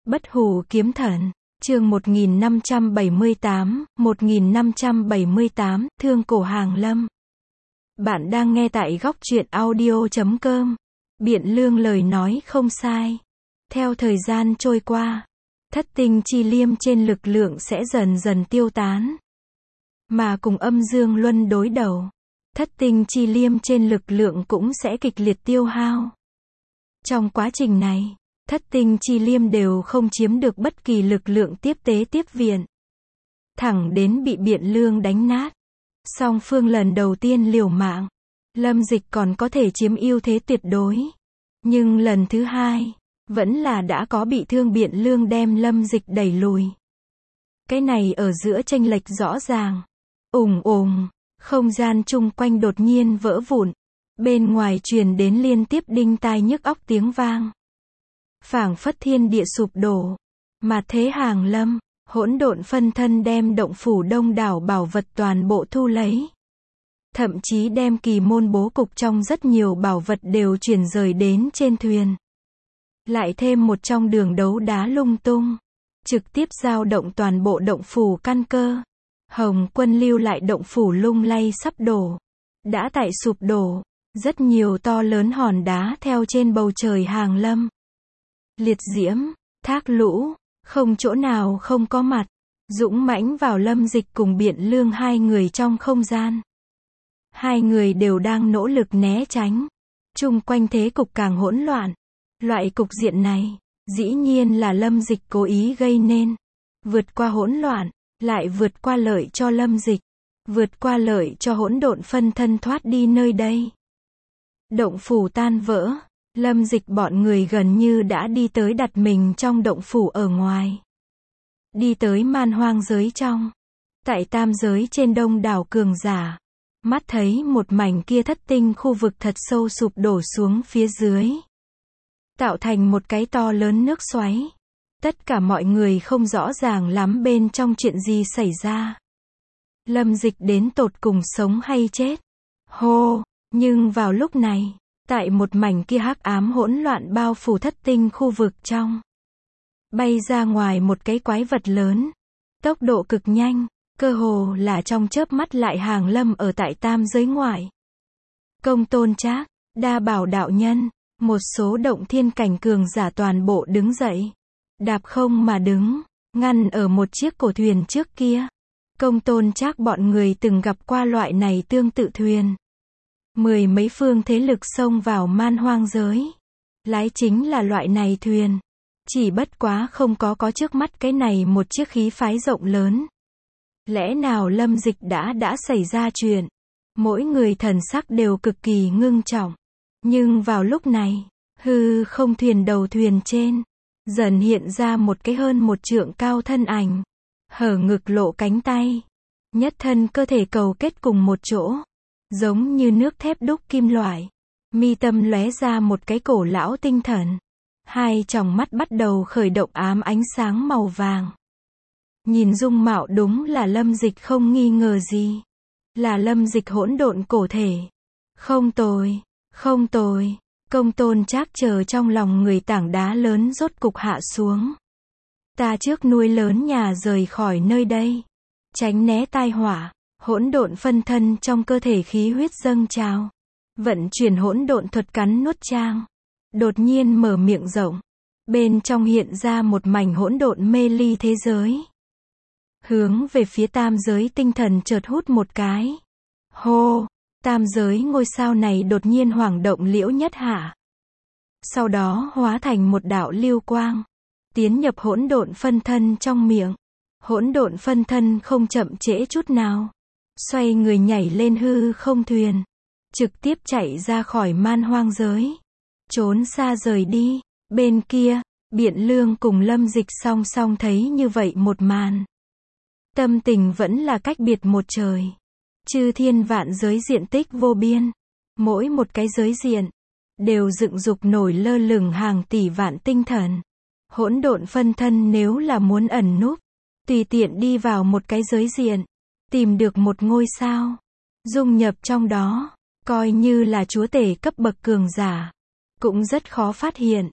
Bất hủ kiếm thần, chương 1578, Thương cổ Hàng Lâm. Bạn đang nghe tại góc truyện audio.com. Biện Lương lời nói không sai. Theo thời gian trôi qua, thất tinh chi liêm trên lực lượng sẽ dần dần tiêu tán. Mà cùng âm dương luân đối đầu, thất tinh chi liêm trên lực lượng cũng sẽ kịch liệt tiêu hao. Trong quá trình này, thất tinh chi liêm đều không chiếm được bất kỳ lực lượng tiếp tế tiếp viện. Thẳng đến bị Biện Lương đánh nát. Song phương lần đầu tiên liều mạng, Lâm Dịch còn có thể chiếm ưu thế tuyệt đối. Nhưng lần thứ hai, vẫn là đã có bị thương Biện Lương đem Lâm Dịch đẩy lùi. Cái này ở giữa chênh lệch rõ ràng. Ùng ùng, không gian chung quanh đột nhiên vỡ vụn. Bên ngoài truyền đến liên tiếp đinh tai nhức óc tiếng vang. Phảng phất thiên địa sụp đổ. Mà thế Hàng Lâm, hỗn độn phân thân đem động phủ đông đảo bảo vật toàn bộ thu lấy. Thậm chí đem kỳ môn bố cục trong rất nhiều bảo vật đều chuyển rời đến trên thuyền. Lại thêm một trong đường đấu đá lung tung. Trực tiếp giao động toàn bộ động phủ căn cơ. Hồng Quân lưu lại động phủ lung lay sắp đổ. Đã tại sụp đổ. Rất nhiều to lớn hòn đá theo trên bầu trời hàng lâm. Liệt diễm, thác lũ, không chỗ nào không có mặt. Dũng mãnh vào Lâm Dịch cùng Biện Lương hai người trong không gian. Hai người đều đang nỗ lực né tránh. Chung quanh thế cục càng hỗn loạn. Loại cục diện này, dĩ nhiên là Lâm Dịch cố ý gây nên. Vượt qua hỗn loạn, lại vượt qua lợi cho Lâm Dịch. Vượt qua lợi cho hỗn độn phân thân thoát đi nơi đây. Động phủ tan vỡ, Lâm Dịch bọn người gần như đã đi tới đặt mình trong động phủ ở ngoài. Đi tới man hoang giới trong. Tại tam giới trên đông đảo cường giả. Mắt thấy một mảnh kia thất tinh khu vực thật sâu sụp đổ xuống phía dưới. Tạo thành một cái to lớn nước xoáy. Tất cả mọi người không rõ ràng lắm bên trong chuyện gì xảy ra. Lâm Dịch đến tột cùng sống hay chết. Hô! Nhưng vào lúc này, tại một mảnh kia hắc ám hỗn loạn bao phủ thất tinh khu vực trong. Bay ra ngoài một cái quái vật lớn. Tốc độ cực nhanh, cơ hồ là trong chớp mắt lại hàng lâm ở tại tam giới ngoại. Công Tôn Trác, Đa Bảo đạo nhân, một số động thiên cảnh cường giả toàn bộ đứng dậy. Đạp không mà đứng, ngăn ở một chiếc cổ thuyền trước kia. Công Tôn Trác bọn người từng gặp qua loại này tương tự thuyền. Mười mấy phương thế lực xông vào man hoang giới. Lái chính là loại này thuyền. Chỉ bất quá không có trước mắt cái này một chiếc khí phái rộng lớn. Lẽ nào Lâm Dịch đã xảy ra chuyện. Mỗi người thần sắc đều cực kỳ ngưng trọng. Nhưng vào lúc này, hư không thuyền đầu thuyền trên. Dần hiện ra một cái hơn một trượng cao thân ảnh. Hở ngực lộ cánh tay. Nhất thân cơ thể cầu kết cùng một chỗ. Giống như nước thép đúc kim loại. Mi tâm lóe ra một cái cổ lão tinh thần. Hai tròng mắt bắt đầu khởi động ám ánh sáng màu vàng. Nhìn dung mạo đúng là Lâm Dịch không nghi ngờ gì. Là Lâm Dịch hỗn độn cổ thể. Không tồi, không tồi. Công Tôn Trác chờ trong lòng người tảng đá lớn rốt cục hạ xuống. Ta trước nuôi lớn nhà rời khỏi nơi đây. Tránh né tai họa. Hỗn độn phân thân trong cơ thể khí huyết dâng trào. Vận chuyển hỗn độn thuật cắn nuốt trang. Đột nhiên mở miệng rộng. Bên trong hiện ra một mảnh hỗn độn mê ly thế giới. Hướng về phía tam giới tinh thần chợt hút một cái. Hô! Tam giới ngôi sao này đột nhiên hoảng động liễu nhất hạ. Sau đó hóa thành một đạo lưu quang. Tiến nhập hỗn độn phân thân trong miệng. Hỗn độn phân thân không chậm trễ chút nào. Xoay người nhảy lên hư không thuyền. Trực tiếp chạy ra khỏi man hoang giới. Trốn xa rời đi. Bên kia, Biện Lương cùng Lâm Dịch song song thấy như vậy một màn. Tâm tình vẫn là cách biệt một trời. Chư thiên vạn giới diện tích vô biên. Mỗi một cái giới diện đều dựng dục nổi lơ lửng hàng tỷ vạn tinh thần. Hỗn độn phân thân nếu là muốn ẩn núp, tùy tiện đi vào một cái giới diện, tìm được một ngôi sao, dung nhập trong đó, coi như là chúa tể cấp bậc cường giả, cũng rất khó phát hiện.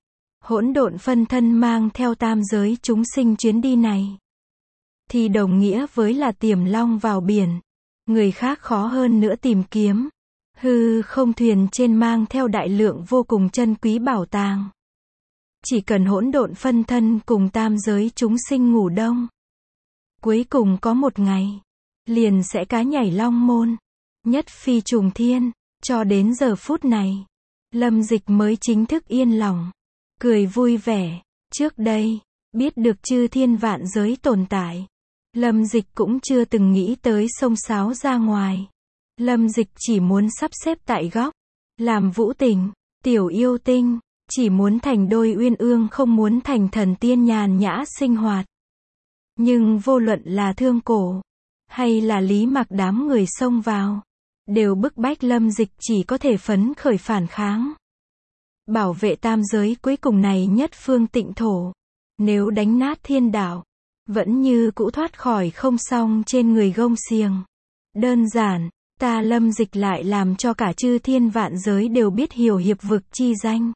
hỗn độn phân thân mang theo tam giới chúng sinh chuyến đi này, thì đồng nghĩa với là tiềm long vào biển. Người khác khó hơn nữa tìm kiếm. Hư không thuyền trên mang theo đại lượng vô cùng chân quý bảo tàng. Chỉ cần hỗn độn phân thân cùng tam giới chúng sinh ngủ đông, cuối cùng có một ngày, liền sẽ cá nhảy long môn, nhất phi trùng thiên. Cho đến giờ phút này, Lâm Dịch mới chính thức yên lòng, cười vui vẻ. Trước đây, biết được chư thiên vạn giới tồn tại, Lâm Dịch cũng chưa từng nghĩ tới xông xáo ra ngoài. Lâm Dịch chỉ muốn sắp xếp tại góc, làm vũ tình, tiểu yêu tinh, chỉ muốn thành đôi uyên ương, không muốn thành thần tiên nhàn nhã sinh hoạt. Nhưng vô luận là Thương Cổ, hay là Lý Mặc đám người xông vào, đều bức bách Lâm Dịch chỉ có thể phấn khởi phản kháng. Bảo vệ tam giới cuối cùng này nhất phương tịnh thổ. Nếu đánh nát thiên đạo, vẫn như cũ thoát khỏi không xong trên người gông xiềng. Đơn giản, ta Lâm Dịch lại làm cho cả chư thiên vạn giới đều biết hiểu hiệp vực chi danh.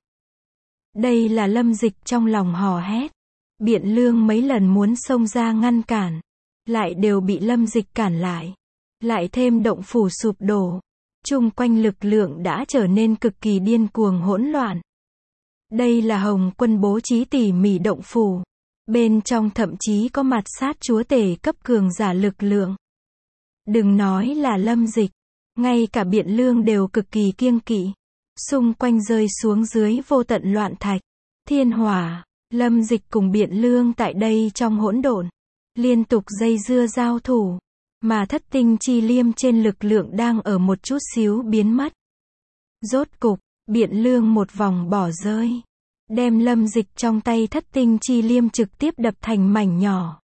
Đây là Lâm Dịch trong lòng hò hét. Biện Lương mấy lần muốn xông ra ngăn cản, lại đều bị Lâm Dịch cản lại. Lại thêm động phủ sụp đổ, chung quanh lực lượng đã trở nên cực kỳ điên cuồng hỗn loạn. Đây là Hồng Quân bố trí tỉ mỉ động phủ. Bên trong thậm chí có mặt sát chúa tể cấp cường giả lực lượng. Đừng nói là Lâm Dịch, ngay cả Biện Lương đều cực kỳ kiêng kỵ. Xung quanh rơi xuống dưới vô tận loạn thạch, thiên hỏa. Lâm Dịch cùng Biện Lương tại đây trong hỗn độn, liên tục dây dưa giao thủ, mà thất tinh chi liêm trên lực lượng đang ở một chút xíu biến mất. Rốt cục, Biện Lương một vòng bỏ rơi, đem Lâm Dịch trong tay thất tinh chi liêm trực tiếp đập thành mảnh nhỏ.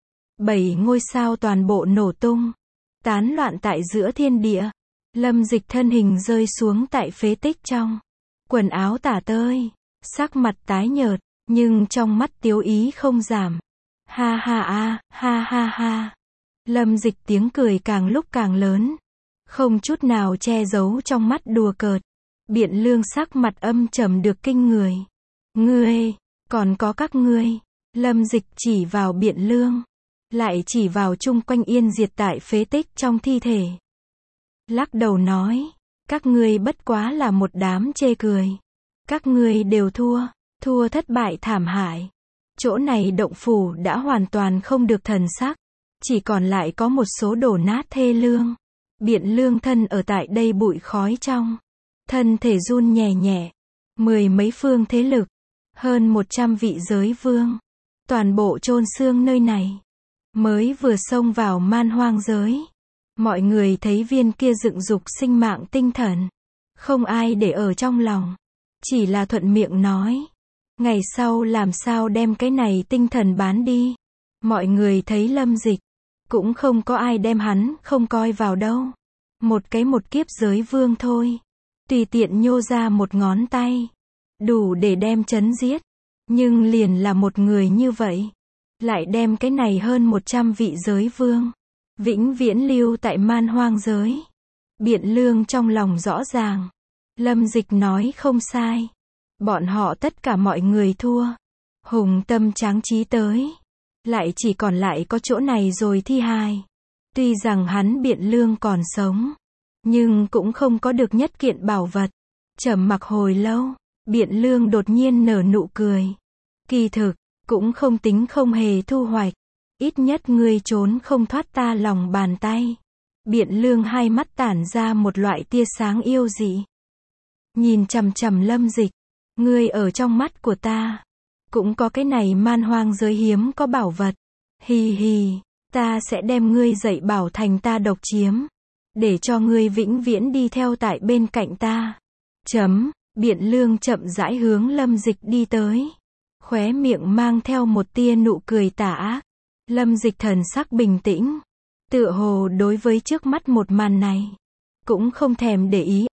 7 ngôi sao toàn bộ nổ tung, tán loạn tại giữa thiên địa. Lâm Dịch thân hình rơi xuống tại phế tích trong, quần áo tả tơi, sắc mặt tái nhợt, nhưng trong mắt tiếu ý không giảm. Ha ha a, ha ha ha. Lâm Dịch tiếng cười càng lúc càng lớn, không chút nào che giấu trong mắt đùa cợt. Biện Lương sắc mặt âm trầm được kinh người. Ngươi, còn có các ngươi. Lâm Dịch chỉ vào Biện Lương, lại chỉ vào chung quanh yên diệt tại phế tích trong thi thể. Lắc đầu nói, các ngươi bất quá là một đám chê cười. Các ngươi đều thua thất bại thảm hại. Chỗ này động phủ đã hoàn toàn không được thần sắc, chỉ còn lại có một số đổ nát thê lương. Biện Lương thân ở tại đây bụi khói trong, thân thể run nhẹ nhẹ. 10 mấy phương thế lực, hơn 100 vị giới vương, toàn bộ chôn xương nơi này. Mới vừa xông vào man hoang giới, mọi người thấy viên kia dựng dục sinh mạng tinh thần, không ai để ở trong lòng, chỉ là thuận miệng nói, ngày sau làm sao đem cái này tinh thần bán đi. Mọi người thấy Lâm Dịch, cũng không có ai đem hắn không coi vào đâu. Một kiếp giới vương thôi, tùy tiện nhô ra một ngón tay, đủ để đem chấn giết. Nhưng liền là một người như vậy, lại đem cái này hơn 100 vị giới vương, vĩnh viễn lưu tại man hoang giới. Biện Lương trong lòng rõ ràng, Lâm Dịch nói không sai. Bọn họ tất cả mọi người thua. Hùng tâm tráng trí tới, lại chỉ còn lại có chỗ này rồi thi hài. Tuy rằng hắn Biện Lương còn sống, nhưng cũng không có được nhất kiện bảo vật. Trầm mặc hồi lâu, Biện Lương đột nhiên nở nụ cười. Kỳ thực, cũng không tính không hề thu hoạch. Ít nhất ngươi trốn không thoát ta lòng bàn tay. Biện Lương hai mắt tản ra một loại tia sáng yêu dị. Nhìn chằm chằm Lâm Dịch, ngươi ở trong mắt của ta, cũng có cái này man hoang giới hiếm có bảo vật. Hì hì, ta sẽ đem ngươi dạy bảo thành ta độc chiếm, để cho ngươi vĩnh viễn đi theo tại bên cạnh ta. Biện Lương chậm rãi hướng Lâm Dịch đi tới, khóe miệng mang theo một tia nụ cười tà ác. Lâm Dịch thần sắc bình tĩnh, tựa hồ đối với trước mắt một màn này, cũng không thèm để ý.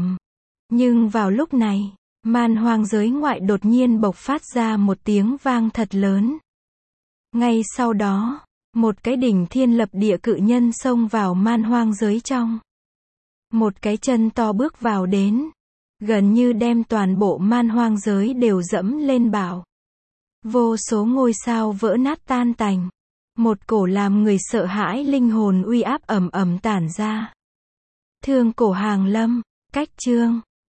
Nhưng vào lúc này, man hoang giới ngoại đột nhiên bộc phát ra một tiếng vang thật lớn. Ngay sau đó, một cái đỉnh thiên lập địa cự nhân xông vào man hoang giới trong. Một cái chân to bước vào đến, gần như đem toàn bộ man hoang giới đều dẫm lên bảo. Vô số ngôi sao vỡ nát tan tành. Một cổ làm người sợ hãi linh hồn uy áp ầm ầm tản ra. Thương cổ hàng lâm, cách chương